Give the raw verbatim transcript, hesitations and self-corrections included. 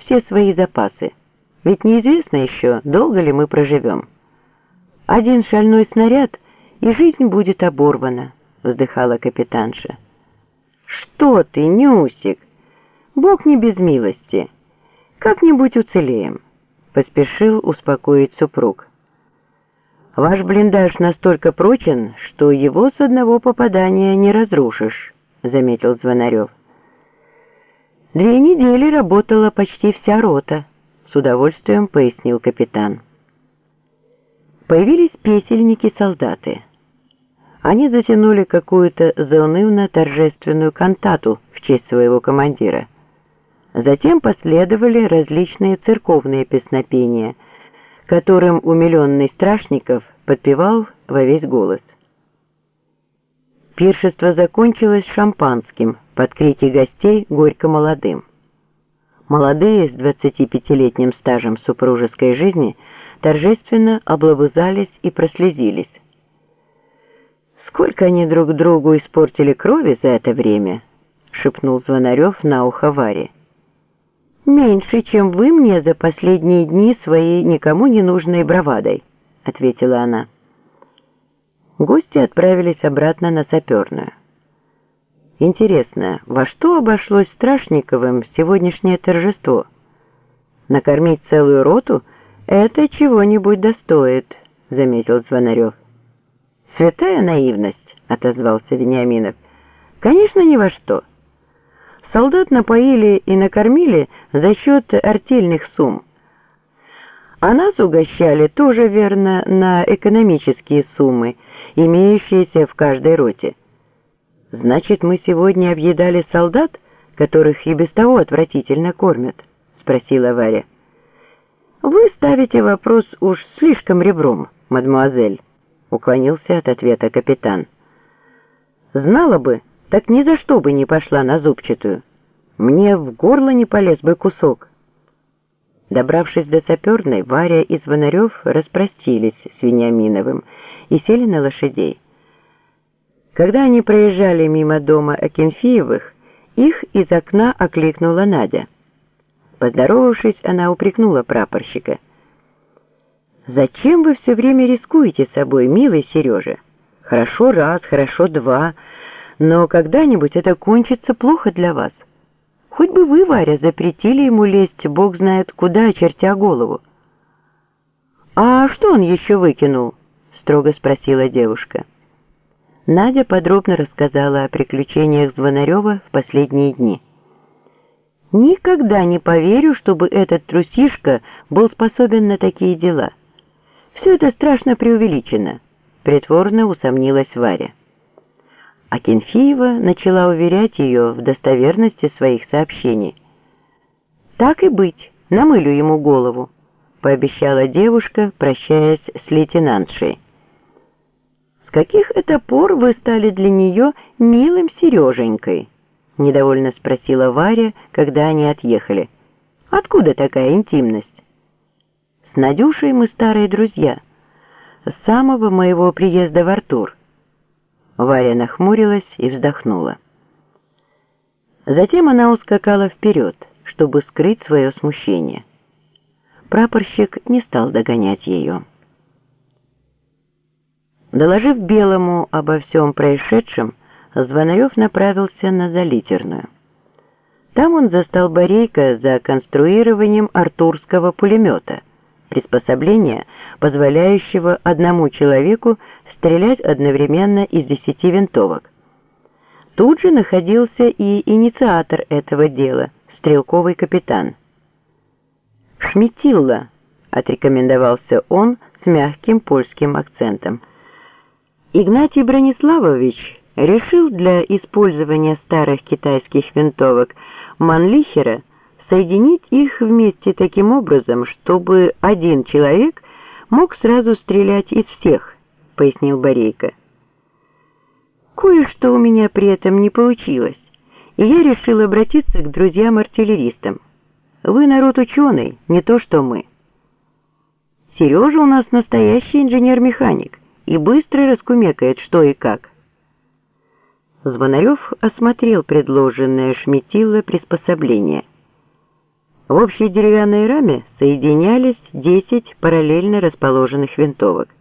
все свои запасы, ведь неизвестно еще, долго ли мы проживем. Один шальной снаряд, и жизнь будет оборвана, вздыхала капитанша. Что ты, Нюсик, Бог не без милости, как-нибудь уцелеем, поспешил успокоить супруг. Ваш блиндаж настолько прочен, что его с одного попадания не разрушишь, заметил Звонарев. Две недели работала почти вся рота, с удовольствием пояснил капитан. Появились песельники-солдаты. Они затянули какую-то заунывно-торжественную кантату в честь своего командира. Затем последовали различные церковные песнопения, которым умиленный Страшников подпевал во весь голос. Пиршество закончилось шампанским под крики гостей горько молодым. Молодые с двадцатипятилетним стажем супружеской жизни торжественно облобызались и прослезились. «Сколько они друг другу испортили крови за это время!» — шепнул Звонарев на ухо Варе. «Меньше, чем вы мне за последние дни своей никому не нужной бравадой», — ответила она. Гости отправились обратно на Саперную. Интересно, во что обошлось Страшниковым сегодняшнее торжество? Накормить целую роту — это чего-нибудь достоит, заметил Звонарев. Святая наивность, отозвался Вениаминов. Конечно, ни во что. Солдат напоили и накормили за счет артельных сумм. А нас угощали тоже верно на экономические суммы, имеющиеся в каждой роте. Значит, мы сегодня объедали солдат, которых и без того отвратительно кормят? Спросила Варя. Вы ставите вопрос уж слишком ребром, мадемуазель, уклонился от ответа капитан. Знала бы, так ни за что бы не пошла на зубчатую. Мне в горло не полез бы кусок. Добравшись до Саперной, Варя и Звонарев распростились с Вениаминовым и сели на лошадей. Когда они проезжали мимо дома Акинфеевых, их из окна окликнула Надя. Поздоровавшись, она упрекнула прапорщика. «Зачем вы все время рискуете собой, милый Сережа? Хорошо раз, хорошо два, но когда-нибудь это кончится плохо для вас. Хоть бы вы, Варя, запретили ему лезть, бог знает куда, очертя голову». «А что он еще выкинул?» — строго спросила девушка. Надя подробно рассказала о приключениях Звонарева в последние дни. «Никогда не поверю, чтобы этот трусишка был способен на такие дела. Все это страшно преувеличено», — притворно усомнилась Варя. Акинфеева начала уверять ее в достоверности своих сообщений. «Так и быть, намылю ему голову», — пообещала девушка, прощаясь с лейтенантшей. «С каких это пор вы стали для нее милым Сереженькой?» — недовольно спросила Варя, когда они отъехали. «Откуда такая интимность?» «С Надюшей мы старые друзья. С самого моего приезда в Артур». Варя нахмурилась и вздохнула. Затем она ускакала вперед, чтобы скрыть свое смущение. Прапорщик не стал догонять ее. Доложив Белому обо всем происшедшем, Звонарев направился на Залитерную. Там он застал Борейко за конструированием артурского пулемета, приспособления, позволяющего одному человеку стрелять одновременно из десяти винтовок. Тут же находился и инициатор этого дела, стрелковый капитан. «Шметилла», — отрекомендовался он с мягким польским акцентом. Игнатий Брониславович решил для использования старых китайских винтовок Манлихера соединить их вместе таким образом, чтобы один человек мог сразу стрелять из всех, пояснил Борейко. Кое-что у меня при этом не получилось, и я решил обратиться к друзьям-артиллеристам. Вы народ ученый, не то что мы. Сережа у нас настоящий инженер-механик и быстро раскумекает, что и как. Звонарев осмотрел предложенное Шметило приспособление. В общей деревянной раме соединялись десять параллельно расположенных винтовок.